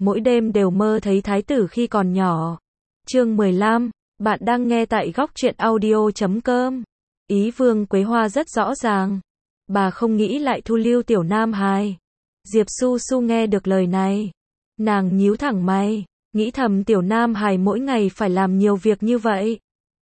mỗi đêm đều mơ thấy thái tử khi còn nhỏ. Chương 15, bạn đang nghe tại góc truyện audio.com. Ý Vương Quế Hoa rất rõ ràng. Bà không nghĩ lại thu lưu Tiểu Nam Hài. Diệp Su Su nghe được lời này. Nàng nhíu thẳng mày, nghĩ thầm Tiểu Nam Hài mỗi ngày phải làm nhiều việc như vậy.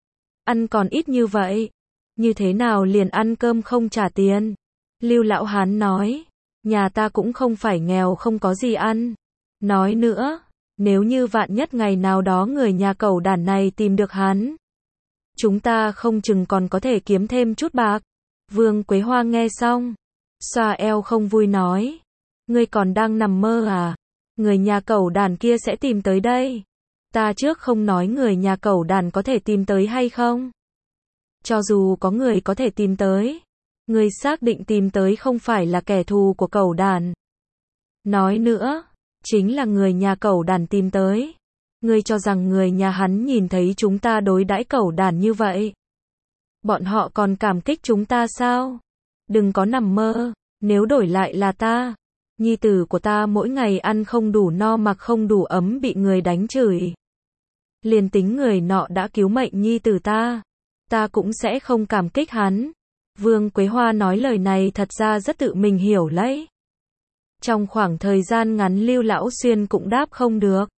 Ăn còn ít như vậy. Như thế nào liền ăn cơm không trả tiền? Lưu Lão Hán nói, nhà ta cũng không phải nghèo không có gì ăn. Nói nữa, nếu như vạn nhất ngày nào đó người nhà cẩu đản này tìm được hắn, chúng ta không chừng còn có thể kiếm thêm chút bạc. Vương Quế Hoa nghe xong, xoa eo không vui nói, ngươi còn đang nằm mơ à? Người nhà cẩu đản kia sẽ tìm tới đây. Ta trước không nói người nhà cẩu đản có thể tìm tới hay không. Cho dù có người có thể tìm tới, người xác định tìm tới không phải là kẻ thù của cẩu đản. Nói nữa, chính là người nhà cẩu đản tìm tới. Ngươi cho rằng người nhà hắn nhìn thấy chúng ta đối đãi cẩu đản như vậy, bọn họ còn cảm kích chúng ta sao? Đừng có nằm mơ, nếu đổi lại là ta, nhi tử của ta mỗi ngày ăn không đủ no mặc không đủ ấm bị người đánh chửi. Liền tính người nọ đã cứu mệnh nhi tử ta cũng sẽ không cảm kích hắn. Vương Quế Hoa nói lời này thật ra rất tự mình hiểu lấy. Trong khoảng thời gian ngắn Lưu Lão Xuyên cũng đáp không được.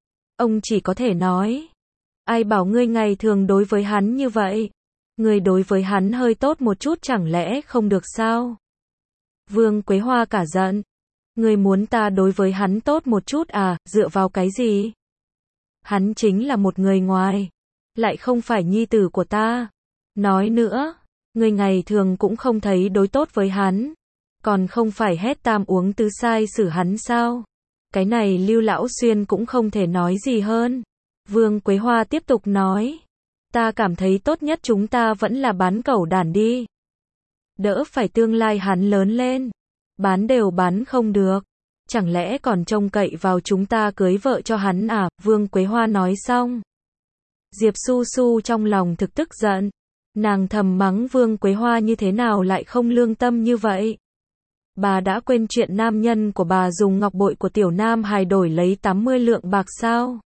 Ông chỉ có thể nói, ai bảo ngươi ngày thường đối với hắn như vậy? Ngươi đối với hắn hơi tốt một chút chẳng lẽ không được sao? Vương Quế Hoa cả giận. Ngươi muốn ta đối với hắn tốt một chút à, dựa vào cái gì? Hắn chính là một người ngoài, lại không phải nhi tử của ta. Nói nữa, ngươi ngày thường cũng không thấy đối tốt với hắn, còn không phải hét tam uống tứ sai xử hắn sao? Cái này Lưu Lão Xuyên cũng không thể nói gì hơn. Vương Quế Hoa tiếp tục nói, ta cảm thấy tốt nhất chúng ta vẫn là bán cẩu đản đi. Đỡ phải tương lai hắn lớn lên, bán đều bán không được. Chẳng lẽ còn trông cậy vào chúng ta cưới vợ cho hắn à? Vương Quế Hoa nói xong, Diệp Su Su trong lòng thực tức giận. Nàng thầm mắng Vương Quế Hoa như thế nào lại không lương tâm như vậy. Bà đã quên chuyện nam nhân của bà dùng ngọc bội của Tiểu Nam Hài đổi lấy 80 lượng bạc sao?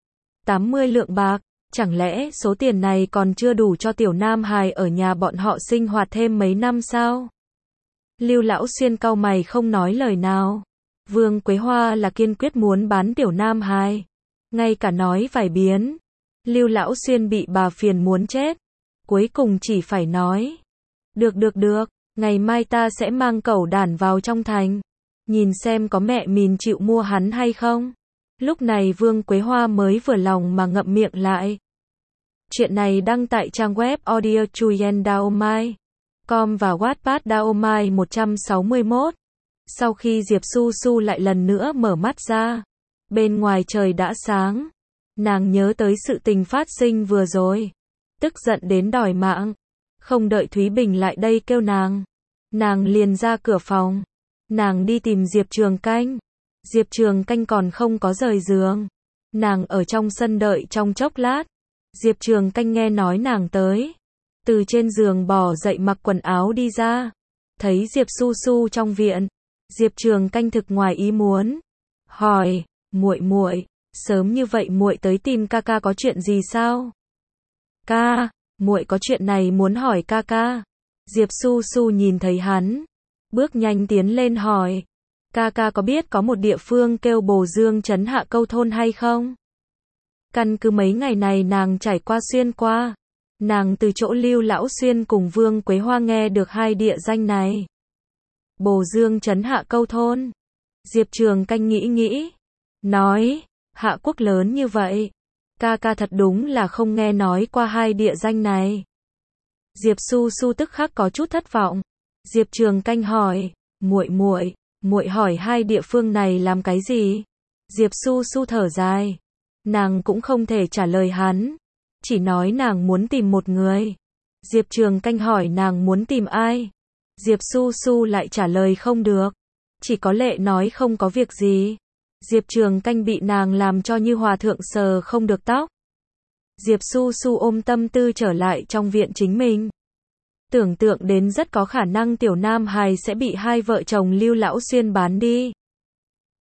80 lượng bạc, chẳng lẽ số tiền này còn chưa đủ cho Tiểu Nam Hài ở nhà bọn họ sinh hoạt thêm mấy năm sao? Lưu Lão Xuyên cau mày không nói lời nào. Vương Quế Hoa là kiên quyết muốn bán Tiểu Nam Hài, ngay cả nói vài biến, Lưu Lão Xuyên bị bà phiền muốn chết, cuối cùng chỉ phải nói, được, ngày mai ta sẽ mang cẩu đản vào trong thành, nhìn xem có mẹ mình chịu mua hắn hay không. Lúc này Vương Quế Hoa mới vừa lòng mà ngậm miệng lại. Chuyện này đăng tại trang web audiochuyendaomai.com và Wattpad Daomai 161. Sau khi Diệp Su Su lại lần nữa mở mắt ra, bên ngoài trời đã sáng. Nàng nhớ tới sự tình phát sinh vừa rồi, tức giận đến đòi mạng. Không đợi Thúy Bình lại đây kêu nàng liền ra cửa phòng. Nàng đi tìm Diệp Trường Canh. Diệp Trường Canh còn không có rời giường. Nàng ở trong sân đợi trong chốc lát. Diệp Trường Canh nghe nói nàng tới, từ trên giường bò dậy mặc quần áo đi ra. Thấy Diệp Su Su trong viện, Diệp Trường Canh thực ngoài ý muốn, hỏi, muội, sớm như vậy muội tới tìm ca ca có chuyện gì sao? Ca, muội có chuyện này muốn hỏi ca ca. Diệp Su Su nhìn thấy hắn, bước nhanh tiến lên hỏi, ca ca có biết có một địa phương kêu Bồ Dương Trấn Hạ Câu thôn hay không? Căn cứ mấy ngày này nàng trải qua xuyên qua, nàng từ chỗ Lưu Lão Xuyên cùng Vương Quế Hoa nghe được hai địa danh này. Bồ Dương Trấn Hạ Câu thôn. Diệp Trường Canh nghĩ, nói, Hạ quốc lớn như vậy, ca ca thật đúng là không nghe nói qua hai địa danh này. Diệp Su Su tức khắc có chút thất vọng. Diệp Trường Canh hỏi, muội hỏi hai địa phương này làm cái gì? Diệp Su Su thở dài, nàng cũng không thể trả lời hắn, chỉ nói nàng muốn tìm một người. Diệp Trường Canh hỏi nàng muốn tìm ai? Diệp Su Su lại trả lời không được, chỉ có lệ nói không có việc gì. Diệp Trường Canh bị nàng làm cho như hòa thượng sờ không được tóc. Diệp Su Su ôm tâm tư trở lại trong viện chính mình. Tưởng tượng đến rất có khả năng Tiểu Nam Hài sẽ bị hai vợ chồng Lưu Lão Xuyên bán đi.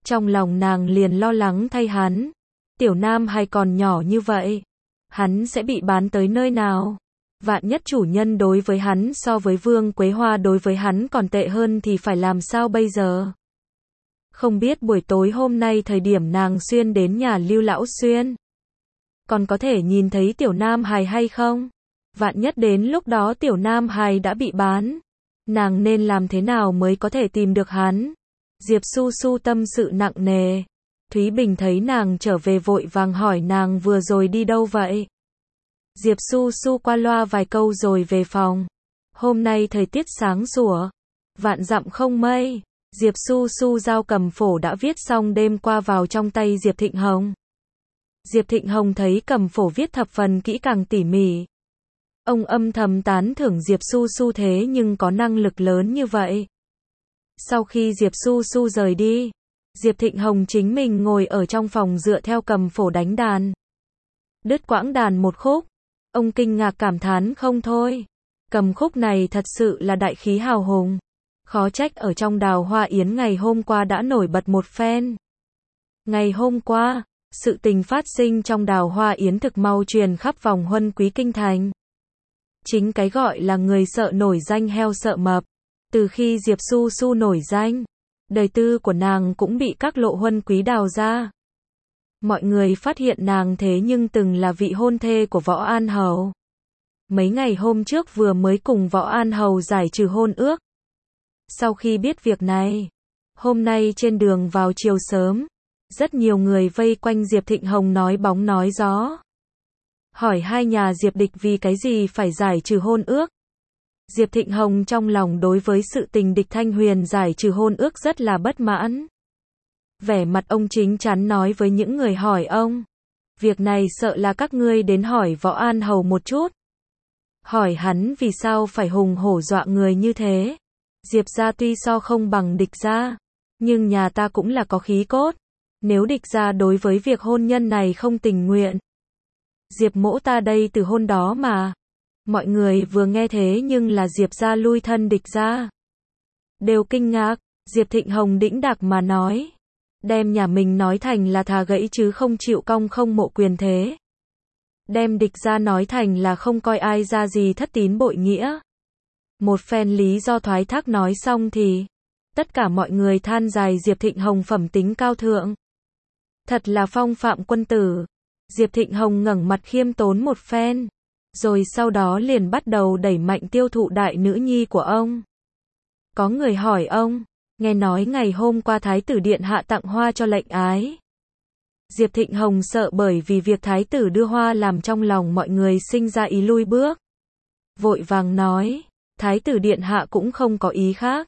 Trong lòng nàng liền lo lắng thay hắn. Tiểu Nam Hải còn nhỏ như vậy, hắn sẽ bị bán tới nơi nào? Vạn nhất chủ nhân đối với hắn so với Vương Quế Hoa đối với hắn còn tệ hơn thì phải làm sao bây giờ? Không biết buổi tối hôm nay thời điểm nàng Xuyên đến nhà Lưu Lão Xuyên, còn có thể nhìn thấy Tiểu Nam Hải hay không? Vạn nhất đến lúc đó Tiểu Nam Hải đã bị bán, nàng nên làm thế nào mới có thể tìm được hắn? Diệp Su Su tâm sự nặng nề. Thúy Bình thấy nàng trở về vội vàng hỏi nàng vừa rồi đi đâu vậy? Diệp Su Su qua loa vài câu rồi về phòng. Hôm nay thời tiết sáng sủa, vạn dặm không mây. Diệp Su Su giao cầm phổ đã viết xong đêm qua vào trong tay Diệp Thịnh Hồng. Diệp Thịnh Hồng thấy cầm phổ viết thập phần kỹ càng tỉ mỉ. Ông âm thầm tán thưởng Diệp Su Su thế nhưng có năng lực lớn như vậy. Sau khi Diệp Su Su rời đi, Diệp Thịnh Hồng chính mình ngồi ở trong phòng dựa theo cầm phổ đánh đàn. Đứt quãng đàn một khúc, ông kinh ngạc cảm thán không thôi. Cầm khúc này thật sự là đại khí hào hùng. Khó trách ở trong Đào Hoa Yến ngày hôm qua đã nổi bật một phen. Ngày hôm qua, sự tình phát sinh trong Đào Hoa Yến thực mau truyền khắp vòng Huân Quý kinh thành. Chính cái gọi là người sợ nổi danh heo sợ mập. Từ khi Diệp Su Su nổi danh, đời tư của nàng cũng bị các lộ Huân Quý đào ra. Mọi người phát hiện nàng thế nhưng từng là vị hôn thê của Võ An Hầu. Mấy ngày hôm trước vừa mới cùng Võ An Hầu giải trừ hôn ước. Sau khi biết việc này, hôm nay trên đường vào chiều sớm, rất nhiều người vây quanh Diệp Thịnh Hồng nói bóng nói gió. Hỏi hai nhà Diệp địch vì cái gì phải giải trừ hôn ước. Diệp Thịnh Hồng trong lòng đối với sự tình địch Thanh Huyền giải trừ hôn ước rất là bất mãn. Vẻ mặt ông chính chắn nói với những người hỏi ông. Việc này sợ là các ngươi đến hỏi Võ An Hầu một chút. Hỏi hắn vì sao phải hùng hổ dọa người như thế. Diệp gia tuy so không bằng địch gia, nhưng nhà ta cũng là có khí cốt. Nếu địch gia đối với việc hôn nhân này không tình nguyện, Diệp mỗ ta đây từ hôn đó mà. Mọi người vừa nghe thế nhưng là Diệp gia lui thân địch gia, đều kinh ngạc. Diệp Thịnh Hồng đĩnh đạc mà nói, đem nhà mình nói thành là thà gãy chứ không chịu cong không mộ quyền thế. Đem địch gia nói thành là không coi ai ra gì thất tín bội nghĩa. Một phen lý do thoái thác nói xong thì tất cả mọi người than dài Diệp Thịnh Hồng phẩm tính cao thượng. Thật là phong phạm quân tử. Diệp Thịnh Hồng ngẩng mặt khiêm tốn một phen, rồi sau đó liền bắt đầu đẩy mạnh tiêu thụ đại nữ nhi của ông. Có người hỏi ông, nghe nói ngày hôm qua Thái tử Điện Hạ tặng hoa cho lệnh ái. Diệp Thịnh Hồng sợ bởi vì việc Thái tử đưa hoa làm trong lòng mọi người sinh ra ý lui bước. Vội vàng nói, Thái tử Điện Hạ cũng không có ý khác.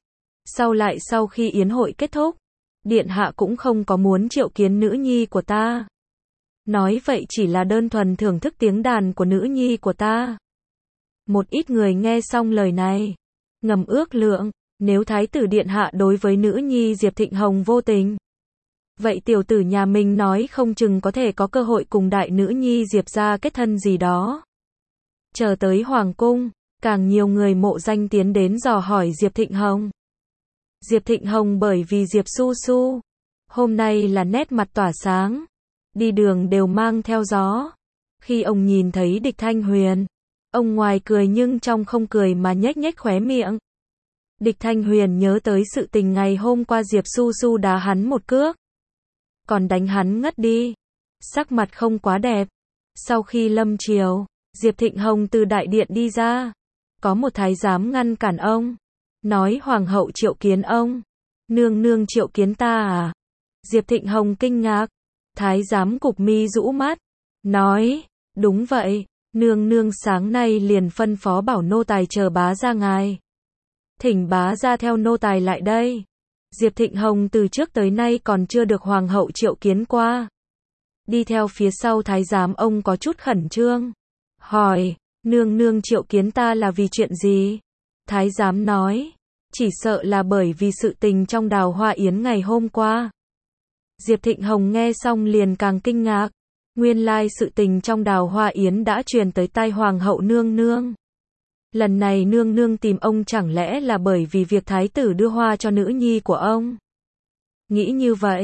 Sau khi yến hội kết thúc, Điện Hạ cũng không có muốn triệu kiến nữ nhi của ta. Nói vậy chỉ là đơn thuần thưởng thức tiếng đàn của nữ nhi của ta. Một ít người nghe xong lời này, ngầm ước lượng, nếu Thái tử Điện Hạ đối với nữ nhi Diệp Thịnh Hồng vô tình, vậy tiểu tử nhà mình nói không chừng có thể có cơ hội cùng đại nữ nhi Diệp gia kết thân gì đó. Chờ tới Hoàng cung, càng nhiều người mộ danh tiến đến dò hỏi Diệp Thịnh Hồng. Diệp Thịnh Hồng bởi vì Diệp Su Su, hôm nay là nét mặt tỏa sáng, đi đường đều mang theo gió. Khi ông nhìn thấy địch Thanh Huyền, ông ngoài cười nhưng trong không cười mà nhếch nhếch khóe miệng. Địch Thanh Huyền nhớ tới sự tình ngày hôm qua Diệp Su Su đá hắn một cước, còn đánh hắn ngất đi, sắc mặt không quá đẹp. Sau khi lâm triều, Diệp Thịnh Hồng từ đại điện đi ra, có một thái giám ngăn cản ông, nói hoàng hậu triệu kiến ông. Nương nương triệu kiến ta à? Diệp Thịnh Hồng kinh ngạc. Thái giám cụp mi rũ mắt, nói, đúng vậy, nương nương sáng nay liền phân phó bảo nô tài chờ bá gia ngài. Thỉnh bá gia theo nô tài lại đây. Diệp Thịnh Hồng từ trước tới nay còn chưa được hoàng hậu triệu kiến qua. Đi theo phía sau thái giám ông có chút khẩn trương. Hỏi, nương nương triệu kiến ta là vì chuyện gì? Thái giám nói, chỉ sợ là bởi vì sự tình trong Đào Hoa Yến ngày hôm qua. Diệp Thịnh Hồng nghe xong liền càng kinh ngạc. Nguyên lai sự tình trong Đào Hoa Yến đã truyền tới tai hoàng hậu nương nương. Lần này nương nương tìm ông chẳng lẽ là bởi vì việc thái tử đưa hoa cho nữ nhi của ông? Nghĩ như vậy,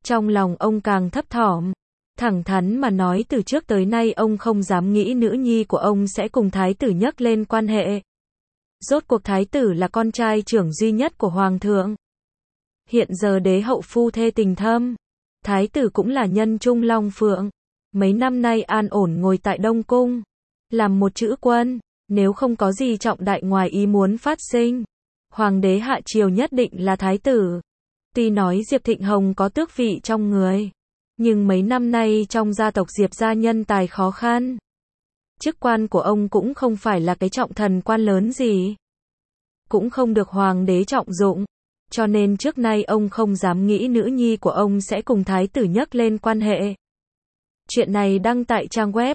Trong lòng ông càng thấp thỏm. Thẳng thắn mà nói từ trước tới nay ông không dám nghĩ nữ nhi của ông sẽ cùng thái tử nhắc lên quan hệ. Rốt cuộc thái tử là con trai trưởng duy nhất của hoàng thượng. Hiện giờ đế hậu phu thê tình thâm. Thái tử cũng là nhân trung long phượng. Mấy năm nay an ổn ngồi tại Đông Cung. Làm một chữ quân. Nếu không có gì trọng đại ngoài ý muốn phát sinh. Hoàng đế hạ triều nhất định là thái tử. Tuy nói Diệp Thịnh Hồng có tước vị trong người. Nhưng mấy năm nay trong gia tộc Diệp gia nhân tài khó khăn. Chức quan của ông cũng không phải là cái trọng thần quan lớn gì. Cũng không được hoàng đế trọng dụng. Cho nên trước nay ông không dám nghĩ nữ nhi của ông sẽ cùng thái tử nhắc lên quan hệ. Chuyện này đăng tại trang web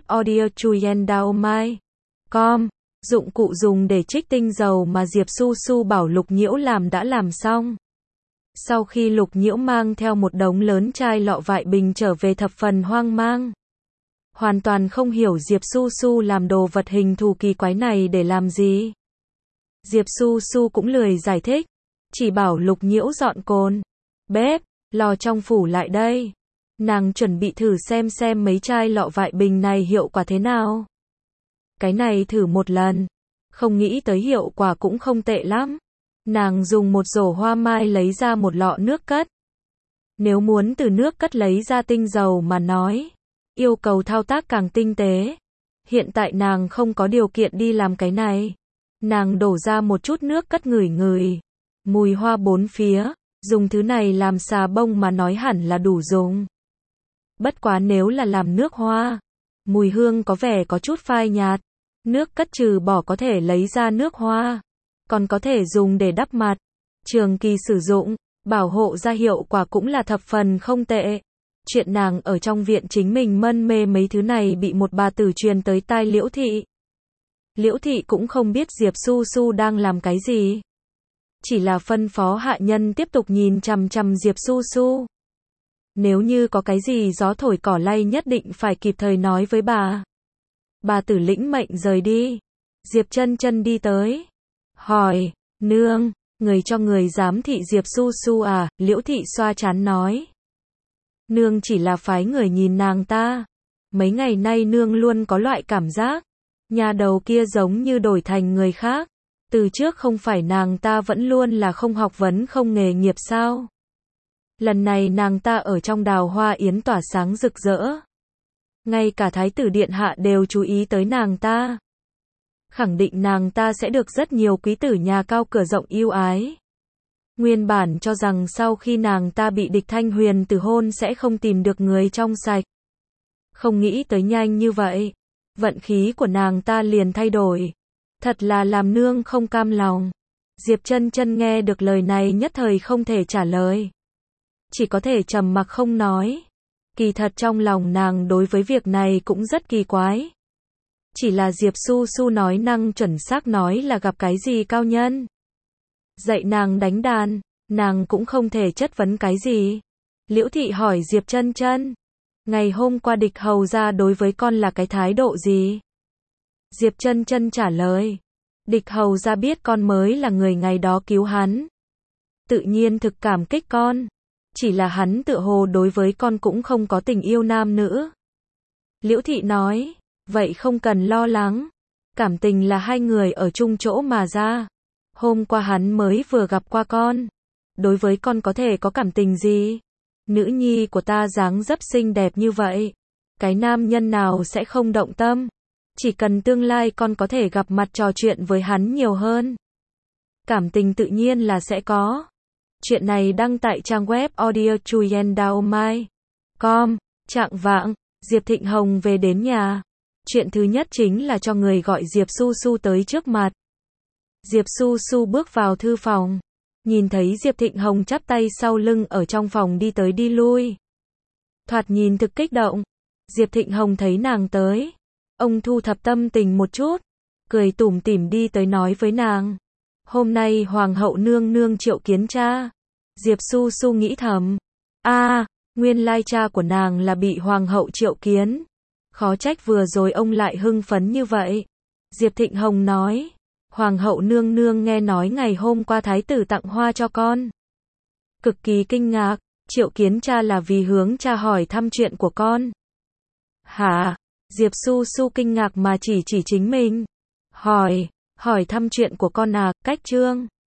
audiochuyendaomai.com. Dụng cụ dùng để trích tinh dầu mà Diệp Su Su bảo Lục Nhiễu làm đã làm xong. Sau khi Lục Nhiễu mang theo một đống lớn chai lọ vại bình trở về thập phần hoang mang. Hoàn toàn không hiểu Diệp Su Su làm đồ vật hình thù kỳ quái này để làm gì. Diệp Su Su cũng lười giải thích. Chỉ bảo Lục Nhiễu dọn cồn, bếp, lò trong phủ lại đây. Nàng chuẩn bị thử xem mấy chai lọ vại bình này hiệu quả thế nào. Cái này thử một lần. Không nghĩ tới hiệu quả cũng không tệ lắm. Nàng dùng một rổ hoa mai lấy ra một lọ nước cất. Nếu muốn từ nước cất lấy ra tinh dầu mà nói, yêu cầu thao tác càng tinh tế. Hiện tại nàng không có điều kiện đi làm cái này. Nàng đổ ra một chút nước cất ngửi ngửi. Mùi hoa bốn phía, dùng thứ này làm xà bông mà nói hẳn là đủ dùng. Bất quá nếu là làm nước hoa, mùi hương có vẻ có chút phai nhạt. Nước cất trừ bỏ có thể lấy ra nước hoa, còn có thể dùng để đắp mặt. Trường kỳ sử dụng, bảo hộ da hiệu quả cũng là thập phần không tệ. Chuyện nàng ở trong viện chính mình mân mê mấy thứ này bị một bà tử truyền tới tai Liễu Thị. Liễu Thị cũng không biết Diệp Su Su đang làm cái gì. Chỉ là phân phó hạ nhân tiếp tục nhìn chằm chằm Diệp Su Su. Nếu như có cái gì gió thổi cỏ lay nhất định phải kịp thời nói với bà. Bà tử lĩnh mệnh rời đi. Diệp Chân Chân đi tới. Hỏi, nương, người cho người giám thị Diệp Su Su à? Liễu Thị xoa trán nói. Nương chỉ là phái người nhìn nàng ta. Mấy ngày nay nương luôn có loại cảm giác. Nhà đầu kia giống như đổi thành người khác. Từ trước không phải nàng ta vẫn luôn là không học vấn không nghề nghiệp sao? Lần này nàng ta ở trong đào hoa yến tỏa sáng rực rỡ. Ngay cả thái tử điện hạ đều chú ý tới nàng ta. Khẳng định nàng ta sẽ được rất nhiều quý tử nhà cao cửa rộng yêu ái. Nguyên bản cho rằng sau khi nàng ta bị địch Thanh Huyền từ hôn sẽ không tìm được người trong sạch. Không nghĩ tới nhanh như vậy. Vận khí của nàng ta liền thay đổi. Thật là làm nương không cam lòng. Diệp Chân Chân nghe được lời này nhất thời không thể trả lời. Chỉ có thể trầm mặc không nói. Kỳ thật trong lòng nàng đối với việc này cũng rất kỳ quái. Chỉ là Diệp Su Su nói năng chuẩn xác nói là gặp cái gì cao nhân. Dạy nàng đánh đàn, nàng cũng không thể chất vấn cái gì. Liễu Thị hỏi Diệp Chân Chân. Ngày hôm qua địch hầu ra đối với con là cái thái độ gì? Diệp Chân Chân trả lời. Địch hầu ra biết con mới là người ngày đó cứu hắn. Tự nhiên thực cảm kích con. Chỉ là hắn tựa hồ đối với con cũng không có tình yêu nam nữ. Liễu Thị nói. Vậy không cần lo lắng. Cảm tình là hai người ở chung chỗ mà ra. Hôm qua hắn mới vừa gặp qua con. Đối với con có thể có cảm tình gì? Nữ nhi của ta dáng dấp xinh đẹp như vậy. Cái nam nhân nào sẽ không động tâm? Chỉ cần tương lai con có thể gặp mặt trò chuyện với hắn nhiều hơn. Cảm tình tự nhiên là sẽ có. Chuyện này đăng tại trang web audiochuyendaomai.com. Chạng vạng, Diệp Thịnh Hồng về đến nhà. Chuyện thứ nhất chính là cho người gọi Diệp Su Su tới trước mặt. Diệp Su Su bước vào thư phòng. Nhìn thấy Diệp Thịnh Hồng chắp tay sau lưng ở trong phòng đi tới đi lui. Thoạt nhìn thực kích động. Diệp Thịnh Hồng thấy nàng tới. Ông thu thập tâm tình một chút. Cười tủm tỉm đi tới nói với nàng. Hôm nay Hoàng hậu nương nương triệu kiến cha. Diệp Su Su nghĩ thầm. Nguyên lai cha của nàng là bị Hoàng hậu triệu kiến. Khó trách vừa rồi ông lại hưng phấn như vậy. Diệp Thịnh Hồng nói. Hoàng hậu nương nương nghe nói ngày hôm qua thái tử tặng hoa cho con. Cực kỳ kinh ngạc. Triệu kiến cha là vì hướng cha hỏi thăm chuyện của con. Hả? Diệp Su Su kinh ngạc mà chỉ chính mình. Hỏi thăm chuyện của con à, cách Trương.